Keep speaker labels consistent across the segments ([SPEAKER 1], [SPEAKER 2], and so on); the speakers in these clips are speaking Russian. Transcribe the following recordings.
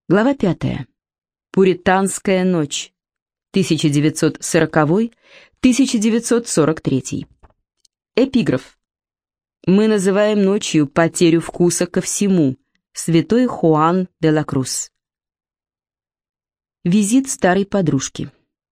[SPEAKER 1] Глава 5. Пуританская ночь. 1940-1943. Эпиграф. Мы называем ночью потерю вкуса ко всему. Святой Хуан де ла Крус. Визит старой подружки.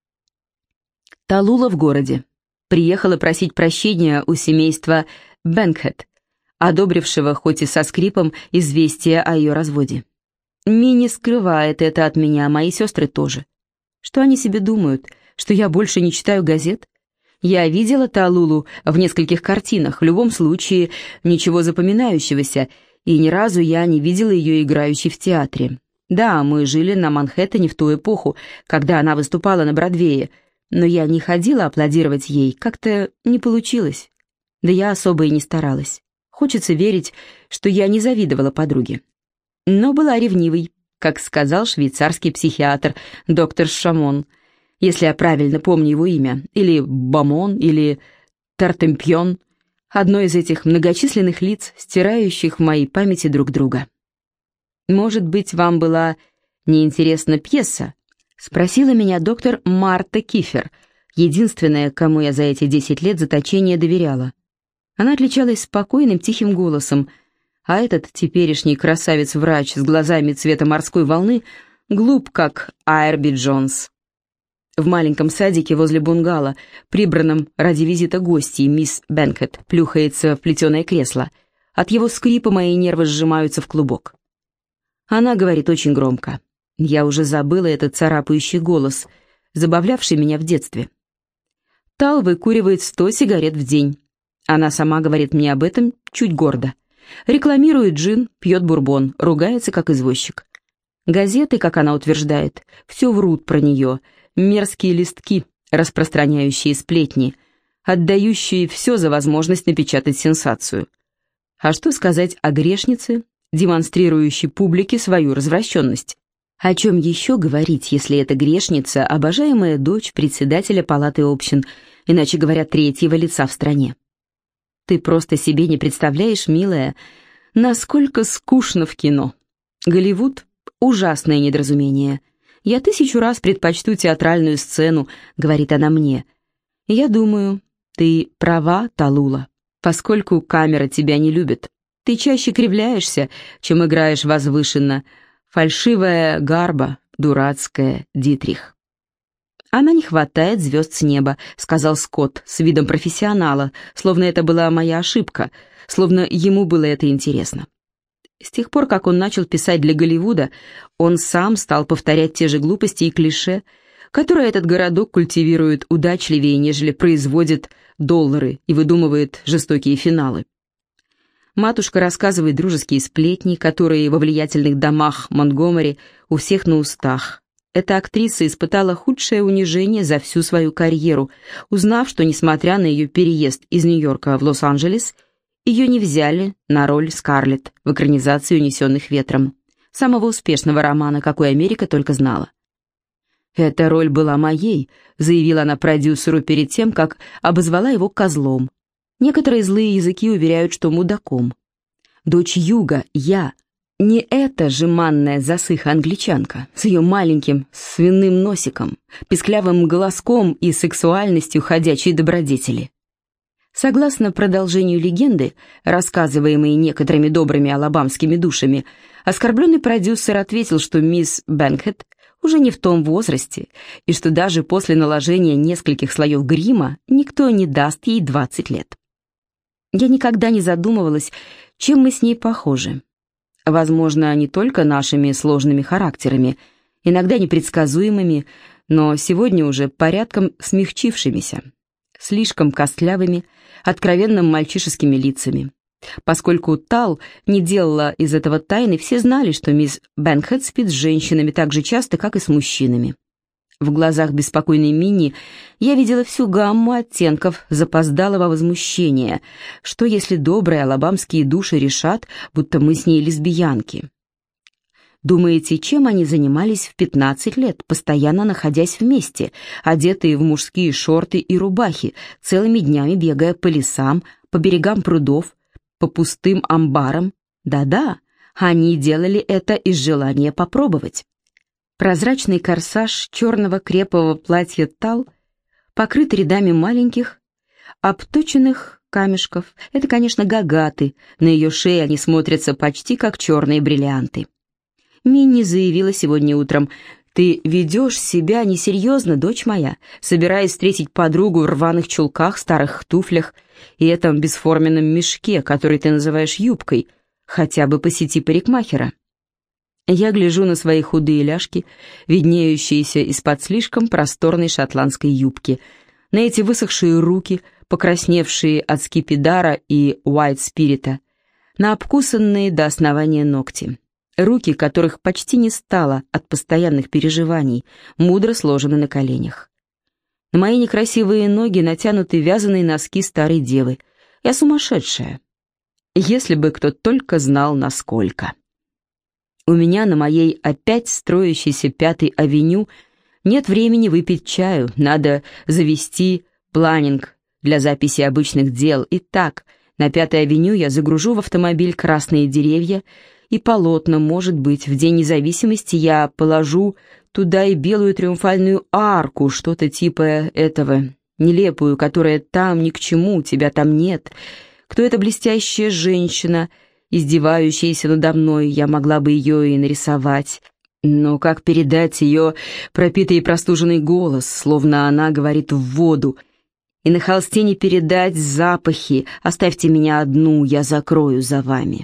[SPEAKER 1] Талула в городе. Приехала просить прощения у семейства Бенкхед, одобрившего, хоть и со скрипом, известие о ее разводе. Мини скрывает это от меня, мои сестры тоже. Что они себе думают, что я больше не читаю газет? Я видела Талулу в нескольких картинах, в любом случае ничего запоминающегося, и ни разу я не видела ее играющей в театре. Да, мы жили на Манхэттене в ту эпоху, когда она выступала на Бродвее, но я не ходила аплодировать ей, как-то не получилось. Да я особо и не старалась. Хочется верить, что я не завидовала подруге. Но была ревнивой, как сказал швейцарский психиатр доктор Шамон, если я правильно помню его имя, или Бамон, или Тартемпьон, одно из этих многочисленных лиц, стирающих в моей памяти друг друга. «Может быть, вам была неинтересна пьеса?» — спросила меня доктор Марта Кифер, единственная, кому я за эти 10 лет заточения доверяла. Она отличалась спокойным, тихим голосом, а этот теперешний красавец-врач с глазами цвета морской волны глуп, как Айрби Джонс. В маленьком садике возле бунгало, прибранном ради визита гостей, мисс Бенкхед плюхается в плетеное кресло. От его скрипа мои нервы сжимаются в клубок. Она говорит очень громко. Я уже забыла этот царапающий голос, забавлявший меня в детстве. Тал выкуривает 100 сигарет в день. Она сама говорит мне об этом чуть гордо. Рекламирует джин, пьет бурбон, ругается как извозчик. Газеты, как она утверждает, все врут про нее, мерзкие листки, распространяющие сплетни, отдающие все за возможность напечатать сенсацию. А что сказать о грешнице, демонстрирующей публике свою развращенность? О чем еще говорить, если эта грешница, обожаемая дочь председателя палаты общин, иначе говоря, третьего лица в стране? Ты просто себе не представляешь, милая, насколько скучно в кино. Голливуд — ужасное недоразумение. Я 1000 раз предпочту театральную сцену, говорит она мне. Я думаю, ты права, Талула, поскольку камера тебя не любит. Ты чаще кривляешься, чем играешь возвышенно. Фальшивая гарба, дурацкая Дитрих. «Она не хватает звезд с неба», — сказал Скотт с видом профессионала, словно это была моя ошибка, словно ему было это интересно. С тех пор, как он начал писать для Голливуда, он сам стал повторять те же глупости и клише, которые этот городок культивирует удачливее, нежели производит доллары и выдумывает жестокие финалы. Матушка рассказывает дружеские сплетни, которые во влиятельных домах Монтгомери у всех на устах. Эта актриса испытала худшее унижение за всю свою карьеру, узнав, что, несмотря на ее переезд из Нью-Йорка в Лос-Анджелес, ее не взяли на роль Скарлетт в экранизации «Унесенных ветром», самого успешного романа, какой Америка только знала. «Эта роль была моей», — заявила она продюсеру перед тем, как обозвала его козлом. Некоторые злые языки уверяют, что мудаком. Дочь Юга, я. Не эта жеманная засыха-англичанка с ее маленьким свиным носиком, писклявым голоском и сексуальностью ходячей добродетели. Согласно продолжению легенды, рассказываемой некоторыми добрыми алабамскими душами, оскорбленный продюсер ответил, что мисс Бенкхед уже не в том возрасте, и что даже после наложения нескольких слоев грима никто не даст ей 20 лет. Я никогда не задумывалась, чем мы с ней похожи. Возможно, не только нашими сложными характерами, иногда непредсказуемыми, но сегодня уже порядком смягчившимися, слишком костлявыми, откровенно мальчишескими лицами. Поскольку Тал не делала из этого тайны, все знали, что мисс Бенкхед спит с женщинами так же часто, как и с мужчинами. В глазах беспокойной Минни я видела всю гамму оттенков запоздалого возмущения. Что если добрые алабамские души решат, будто мы с ней лесбиянки? Думаете, чем они занимались в 15 лет, постоянно находясь вместе, одетые в мужские шорты и рубахи, целыми днями бегая по лесам, по берегам прудов, по пустым амбарам? Да-да, Они делали это из желания попробовать. Прозрачный корсаж черного крепового платья Тал покрыт рядами маленьких, обточенных камешков. Это, конечно, гагаты, на ее шее они смотрятся почти как черные бриллианты. Минни заявила сегодня утром: «Ты ведешь себя несерьезно, дочь моя, собираясь встретить подругу в рваных чулках, старых туфлях и этом бесформенном мешке, который ты называешь юбкой. Хотя бы посети парикмахера». Я гляжу на свои худые ляжки, виднеющиеся из-под слишком просторной шотландской юбки, на эти высохшие руки, покрасневшие от скипидара и уайт-спирита, на обкусанные до основания ногти. Руки, которых почти не стало от постоянных переживаний, мудро сложены на коленях. На мои некрасивые ноги натянуты вязаные носки старой девы. Я сумасшедшая. Если бы кто только знал, насколько. У меня на моей опять строящейся 5-й авеню нет времени выпить чаю, надо завести планинг для записи обычных дел. Итак, на 5-й авеню я загружу в автомобиль красные деревья и полотна, может быть, в День независимости я положу туда и белую триумфальную арку, что-то типа этого, нелепую, которая там ни к чему, тебя там нет. Кто эта блестящая женщина, издевающаяся надо мной, я могла бы ее и нарисовать. Но как передать ее пропитый и простуженный голос, словно она говорит в воду, и на холсте не передать запахи, оставьте меня одну, я закрою за вами.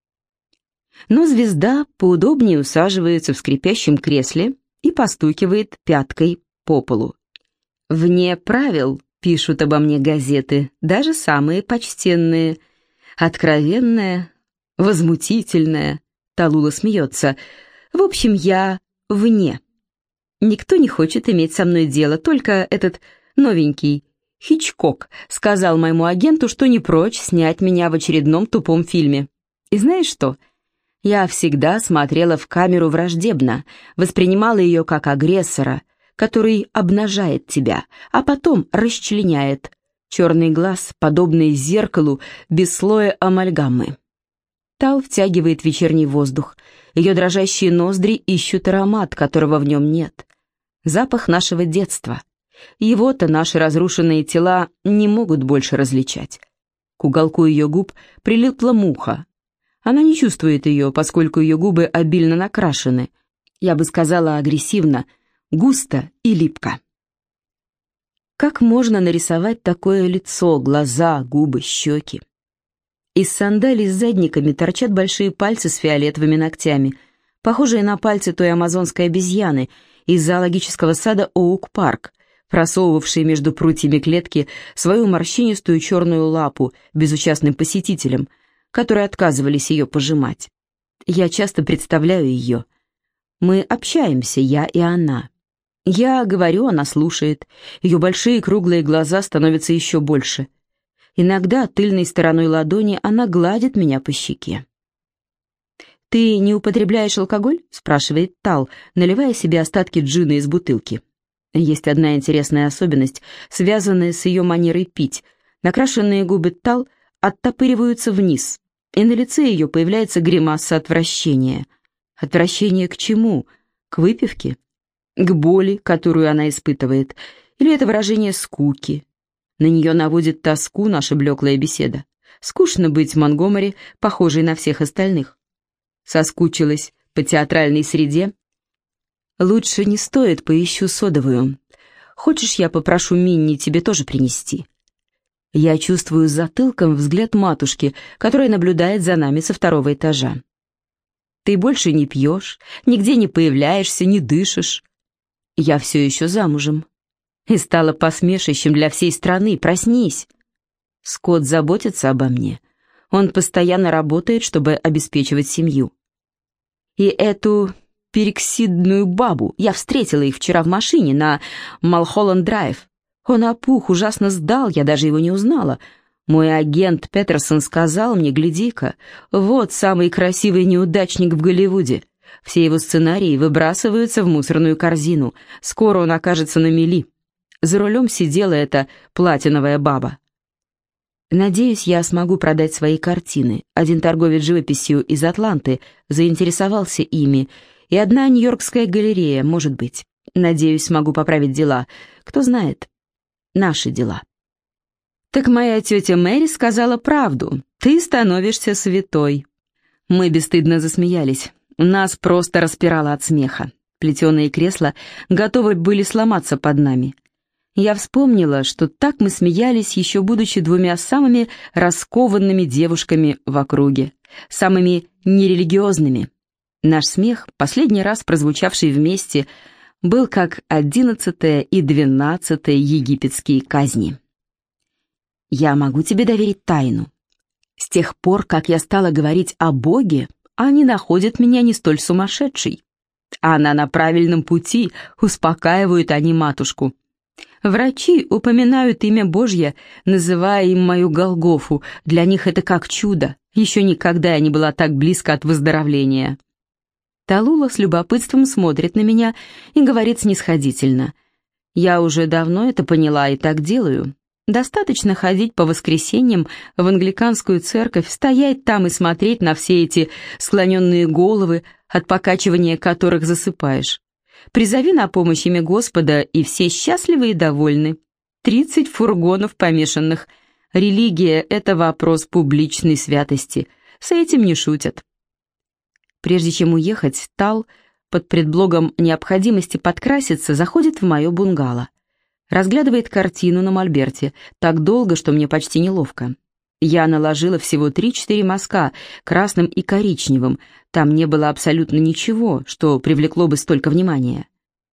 [SPEAKER 1] Но звезда поудобнее усаживается в скрипящем кресле и постукивает пяткой по полу. «Вне правил», — пишут обо мне газеты, даже самые почтенные. «Откровенная, возмутительная», — Талула смеется. «В общем, я вне. Никто не хочет иметь со мной дело, только этот новенький Хичкок сказал моему агенту, что не прочь снять меня в очередном тупом фильме. И знаешь что? Я всегда смотрела в камеру враждебно, воспринимала ее как агрессора, который обнажает тебя, а потом расчленяет. Черный глаз, подобный зеркалу, без слоя амальгамы. Тал втягивает вечерний воздух. Ее дрожащие ноздри ищут аромат, которого в нем нет. Запах нашего детства. Его-то наши разрушенные тела не могут больше различать. К уголку ее губ прилипла муха. Она не чувствует ее, поскольку ее губы обильно накрашены. Я бы сказала агрессивно, густо и липко. Как можно нарисовать такое лицо, глаза, губы, щеки? Из сандалий с задниками торчат большие пальцы с фиолетовыми ногтями, похожие на пальцы той амазонской обезьяны из зоологического сада Оук-парк, просовывавшей между прутьями клетки свою морщинистую черную лапу безучастным посетителям, которые отказывались ее пожимать. Я часто представляю ее. Мы общаемся, я и она. Я говорю, она слушает. Ее большие круглые глаза становятся еще больше. Иногда тыльной стороной ладони она гладит меня по щеке. «Ты не употребляешь алкоголь?» — спрашивает Тал, наливая себе остатки джина из бутылки. Есть одна интересная особенность, связанная с ее манерой пить. Накрашенные губы Тал оттопыриваются вниз, и на лице ее появляется гримаса отвращения. Отвращение к чему? К выпивке? К боли, которую она испытывает? Или это выражение скуки? На нее наводит тоску наша блеклая беседа. Скучно быть в Монгомери, похожей на всех остальных. Соскучилась по театральной среде? Лучше не стоит, поищу содовую. Хочешь, я попрошу Минни тебе тоже принести? Я чувствую затылком взгляд матушки, которая наблюдает за нами со 2-го этажа. Ты больше не пьешь, нигде не появляешься, не дышишь. Я все еще замужем. И стала посмешищем для всей страны. Проснись. Скотт заботится обо мне. Он постоянно работает, чтобы обеспечивать семью. И эту пероксидную бабу, я встретила их вчера в машине на Малхолланд-драйв. Он опух, ужасно сдал, я даже его не узнала. Мой агент Петерсон сказал мне, гляди-ка, вот самый красивый неудачник в Голливуде. Все его сценарии выбрасываются в мусорную корзину. Скоро он окажется на мели. За рулем сидела эта платиновая баба. Надеюсь, я смогу продать свои картины. Один торговец живописью из Атланты заинтересовался ими, и одна нью-йоркская галерея, может быть. Надеюсь, смогу поправить дела. Кто знает, наши дела. Так моя тетя Мэри сказала правду. Ты становишься святой. Мы бесстыдно засмеялись. Нас просто распирало от смеха. Плетеные кресла готовы были сломаться под нами. Я вспомнила, что так мы смеялись, еще будучи двумя самыми раскованными девушками в округе, самыми нерелигиозными. Наш смех, последний раз прозвучавший вместе, был как 11-я и 12-я египетские казни. Я могу тебе доверить тайну. С тех пор, как я стала говорить о Боге, они находят меня не столь сумасшедшей. Она на правильном пути, успокаивают они матушку. Врачи упоминают имя Божье, называя им мою Голгофу. Для них это как чудо. Еще никогда я не была так близко от выздоровления. Талула с любопытством смотрит на меня и говорит снисходительно. Я уже давно это поняла и так делаю. Достаточно ходить по воскресеньям в англиканскую церковь, стоять там и смотреть на все эти склоненные головы, от покачивания которых засыпаешь. Призови на помощь имя Господа, и все счастливы и довольны. 30 фургонов помешанных. Религия — это вопрос публичной святости. С этим не шутят. Прежде чем уехать, Тал, под предлогом необходимости подкраситься, заходит в мое бунгало. Разглядывает картину на мольберте так долго, что мне почти неловко. Я наложила всего 3-4 мазка, красным и коричневым. Там не было абсолютно ничего, что привлекло бы столько внимания.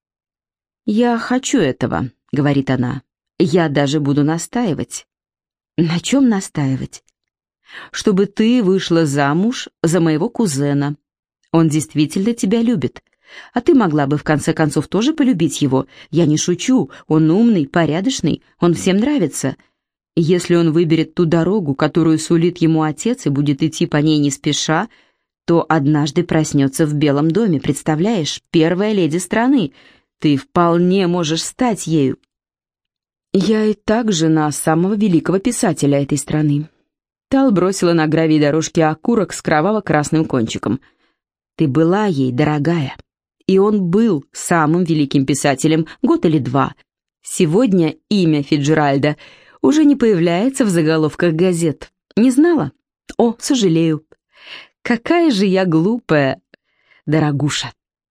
[SPEAKER 1] «Я хочу этого», — говорит она. «Я даже буду настаивать». «На чем настаивать?» «Чтобы ты вышла замуж за моего кузена. Он действительно тебя любит. А ты могла бы в конце концов тоже полюбить его. Я не шучу, он умный, порядочный, он всем нравится. Если он выберет ту дорогу, которую сулит ему отец, и будет идти по ней не спеша, то однажды проснется в Белом доме, представляешь, первая леди страны. Ты вполне можешь стать ею». «Я и так жена самого великого писателя этой страны». Тал бросила на гравий дорожки окурок с кроваво-красным кончиком. «Ты была ей, дорогая. И он был самым великим писателем год или два. Сегодня имя Фицджеральда уже не появляется в заголовках газет. Не знала? О, сожалею. Какая же я глупая, дорогуша».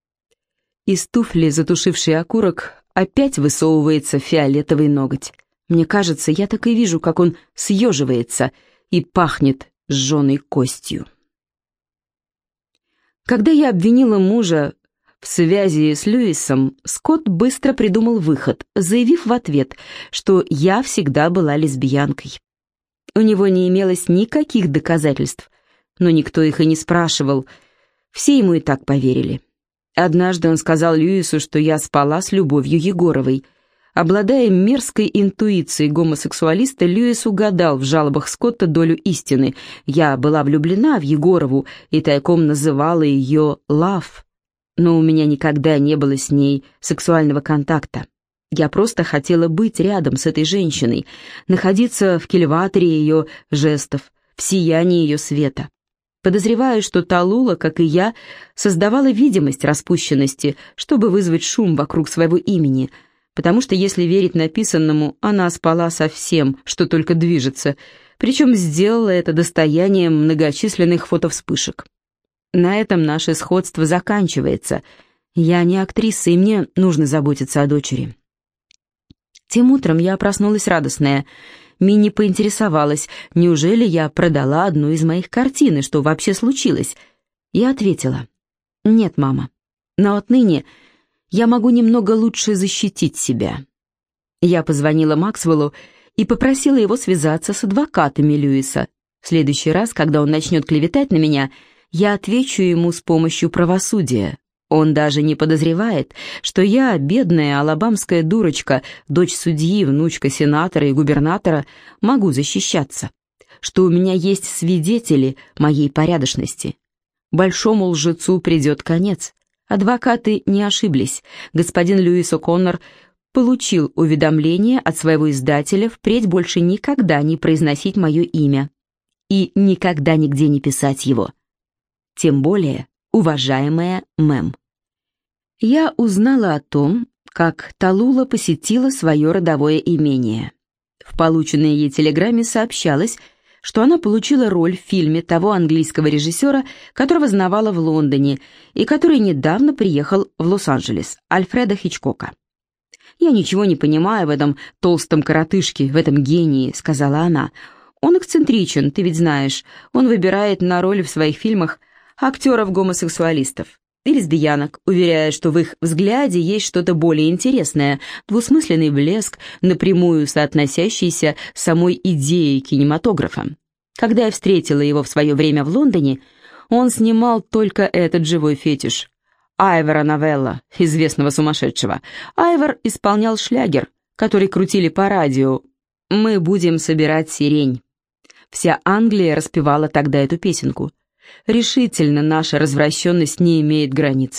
[SPEAKER 1] Из туфли, затушившей окурок, опять высовывается фиолетовый ноготь. Мне кажется, я так и вижу, как он съеживается и пахнет сжженной костью. Когда я обвинила мужа в связи с Льюисом, Скотт быстро придумал выход, заявив в ответ, что я всегда была лесбиянкой. У него не имелось никаких доказательств, но никто их и не спрашивал. Все ему и так поверили. Однажды он сказал Льюису, что я спала с Любовью Егоровой. Обладая мерзкой интуицией гомосексуалиста, Льюис угадал в жалобах Скотта долю истины. Я была влюблена в Егорову и тайком называла ее «Лав». Но у меня никогда не было с ней сексуального контакта. Я просто хотела быть рядом с этой женщиной, находиться в кильваторе ее жестов, в сиянии ее света. Подозреваю, что Талула, как и я, создавала видимость распущенности, чтобы вызвать шум вокруг своего имени, потому что, если верить написанному, она спала со всем, что только движется, причем сделала это достоянием многочисленных фотовспышек. На этом наше сходство заканчивается. Я не актриса, и мне нужно заботиться о дочери. Тем утром я проснулась радостная. Минни поинтересовалась, неужели я продала одну из моих картин, и что вообще случилось. Я ответила: «Нет, мама, но отныне я могу немного лучше защитить себя». Я позвонила Максвеллу и попросила его связаться с адвокатами Льюиса. В следующий раз, когда он начнет клеветать на меня, я отвечу ему с помощью правосудия. Он даже не подозревает, что я, бедная алабамская дурочка, дочь судьи, внучка сенатора и губернатора, могу защищаться, что у меня есть свидетели моей порядочности. Большому лжецу придет конец. Адвокаты не ошиблись. Господин Льюис О'Коннор получил уведомление от своего издателя впредь больше никогда не произносить мое имя и никогда нигде не писать его. Тем более, уважаемая мэм. Я узнала о том, как Талула посетила свое родовое имение. В полученной ей телеграмме сообщалось, что она получила роль в фильме того английского режиссера, которого знавала в Лондоне и который недавно приехал в Лос-Анджелес, Альфреда Хичкока. «Я ничего не понимаю в этом толстом коротышке, в этом гении», — сказала она. «Он эксцентричен, ты ведь знаешь. Он выбирает на роли в своих фильмах актеров-гомосексуалистов и лесбиянок, уверяя, что в их взгляде есть что-то более интересное, двусмысленный блеск, напрямую соотносящийся с самой идеей кинематографа. Когда я встретила его в свое время в Лондоне, он снимал только этот живой фетиш. Айвора Новелла, известного сумасшедшего. Айвор исполнял шлягер, который крутили по радио. «Мы будем собирать сирень». Вся Англия распевала тогда эту песенку. Решительно наша развращенность не имеет границ.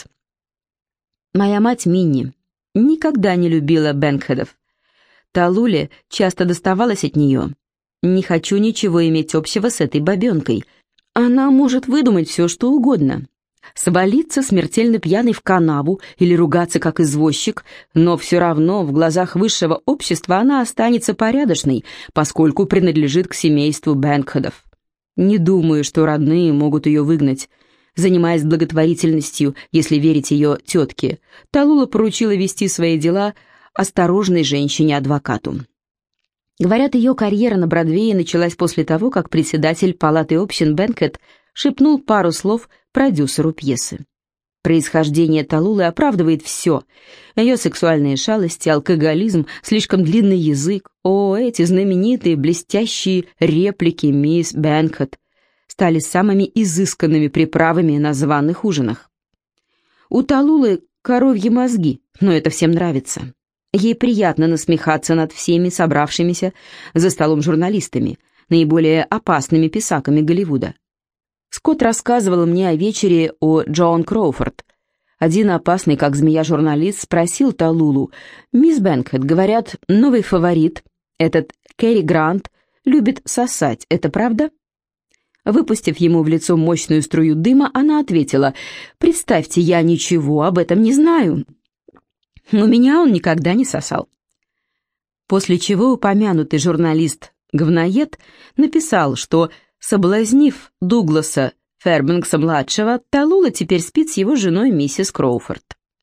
[SPEAKER 1] Моя мать Минни никогда не любила Бэнкхедов. Талуле часто доставалось от нее. Не хочу ничего иметь общего с этой бабенкой. Она может выдумать все, что угодно. Свалиться смертельно пьяной в канаву или ругаться как извозчик, но все равно в глазах высшего общества она останется порядочной, поскольку принадлежит к семейству Бэнкхедов. Не думаю, что родные могут ее выгнать. Занимаясь благотворительностью, если верить ее тетке, Талула поручила вести свои дела осторожной женщине-адвокату. Говорят, ее карьера на Бродвее началась после того, как председатель палаты общин Бэнкхед шепнул пару слов продюсеру пьесы. Происхождение Талулы оправдывает все. Ее сексуальные шалости, алкоголизм, слишком длинный язык. Эти знаменитые блестящие реплики мисс Бэнкхед стали самыми изысканными приправами на званых ужинах. У Талулы коровьи мозги, но это всем нравится. Ей приятно насмехаться над всеми собравшимися за столом журналистами, наиболее опасными писаками Голливуда. Скотт рассказывал мне о вечере о Джоан Кроуфорд. Один опасный, как змея, журналист спросил Талулу: «Мисс Бэнкхед, говорят, новый фаворит, этот Кэрри Грант, любит сосать, это правда?» Выпустив ему в лицо мощную струю дыма, она ответила: «Представьте, я ничего об этом не знаю. У меня он никогда не сосал». После чего упомянутый журналист-говноед написал, что, соблазнив Дугласа Фэрбенкса-младшего, Талула теперь спит с его женой миссис Кроуфорд.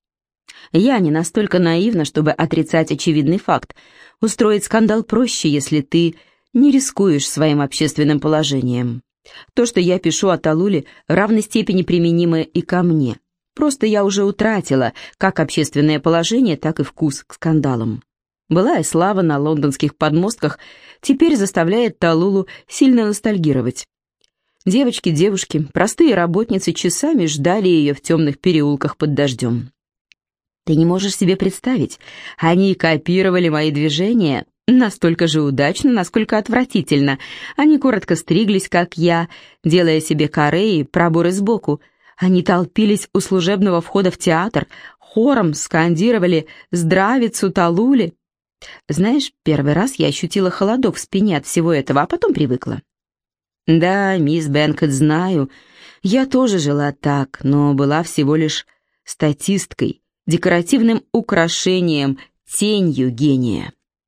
[SPEAKER 1] Я не настолько наивна, чтобы отрицать очевидный факт. Устроить скандал проще, если ты не рискуешь своим общественным положением. То, что я пишу о Талуле, в равной степени применимо и ко мне. Просто я уже утратила как общественное положение, так и вкус к скандалам. Былая слава на лондонских подмостках теперь заставляет Талулу сильно ностальгировать. Девочки, простые работницы часами ждали ее в темных переулках под дождем. Ты не можешь себе представить, они копировали мои движения настолько же удачно, насколько отвратительно. Они коротко стриглись, как я, делая себе каре и проборы сбоку. Они толпились у служебного входа в театр, хором скандировали «Здравицу Талуле». Знаешь, первый раз я ощутила холодок в спине от всего этого, а потом привыкла. Да, мисс Бэнкхед, знаю, я тоже жила так, но была всего лишь статисткой, декоративным украшением, тенью гения.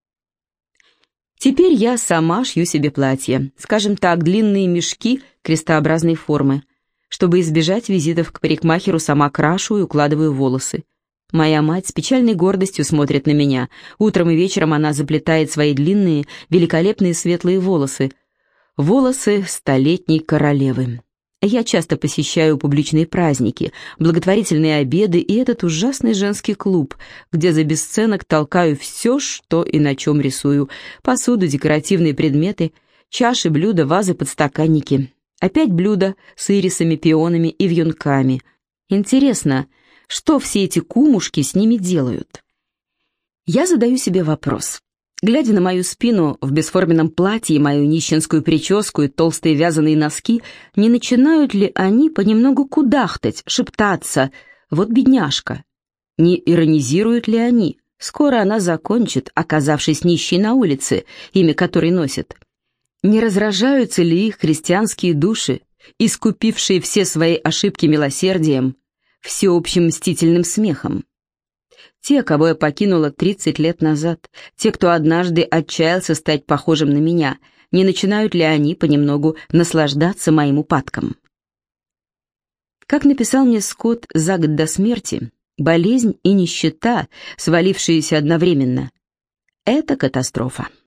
[SPEAKER 1] Теперь я сама шью себе платья, скажем так, длинные мешки крестообразной формы. Чтобы избежать визитов к парикмахеру, сама крашу и укладываю волосы. Моя мать с печальной гордостью смотрит на меня. Утром и вечером она заплетает свои длинные, великолепные светлые волосы. Волосы столетней королевы. Я часто посещаю публичные праздники, благотворительные обеды и этот ужасный женский клуб, где за бесценок толкаю все, что и на чем рисую. Посуду, декоративные предметы, чаши, блюда, вазы, подстаканники. Опять блюда с ирисами, пионами и вьюнками. Интересно, что все эти кумушки с ними делают? Я задаю себе вопрос. Глядя на мою спину в бесформенном платье, мою нищенскую прическу и толстые вязаные носки, не начинают ли они понемногу кудахтать, шептаться? Вот бедняжка. Не иронизируют ли они? Скоро она закончит, оказавшись нищей на улице, имя которой носит. Не разражаются ли их христианские души, искупившие все свои ошибки милосердием, всеобщим мстительным смехом? Те, кого я покинула 30 лет назад, те, кто однажды отчаялся стать похожим на меня, не начинают ли они понемногу наслаждаться моим упадком? Как написал мне Скотт за год до смерти, болезнь и нищета, свалившиеся одновременно, это катастрофа.